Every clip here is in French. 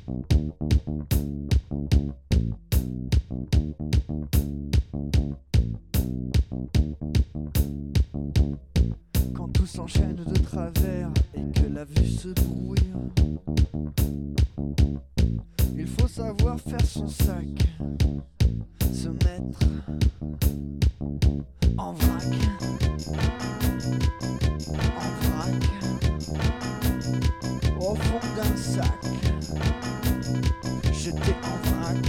Quand tout s'enchaîne de travers et que la vue se brouille, il faut savoir faire son sac, se mettre en vrac, au fond d'un sac, jeté en vrac,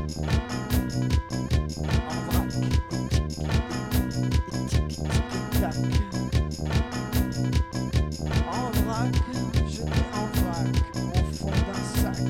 tic-tac, en vrac, jeté en vrac, au fond d'un sac.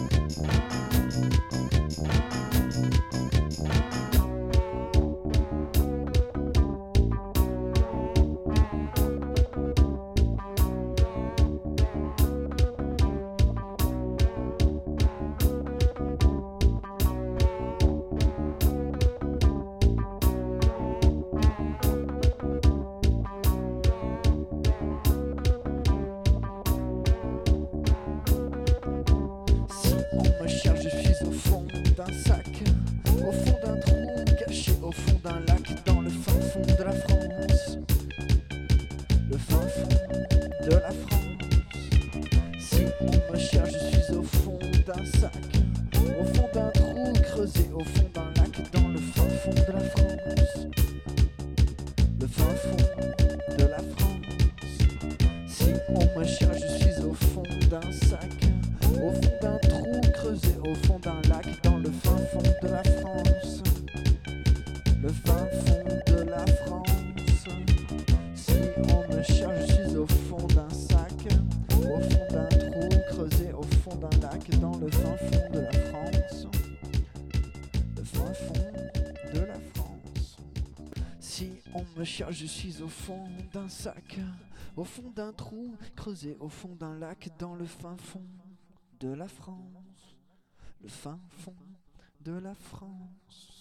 D'un sac, au fond d'un trou, caché au fond d'un lac, dans le fin fond de la France. Le fin fond de la France. Si on me cherche, je suis au fond d'un sac, au fond d'un trou, creusé au fond d'un lac, dans le fin fond de la France. Le fin fond de la France. Si on me cherche, je suis au fond d'un sac, au fond d'un trou, creusé au fond d'un lac, dans le fin fond de la France. Le fin fond de la France. Si on me cherche, je suis au fond d'un sac, au fond d'un trou, creusé au fond d'un lac, dans le fin fond de la France. Le fin fond de la France. Si on me cherche, je suis au fond d'un sac, au fond d'un trou, creusé au fond d'un lac, dans le fin fond de la France. Le fin fond de la France.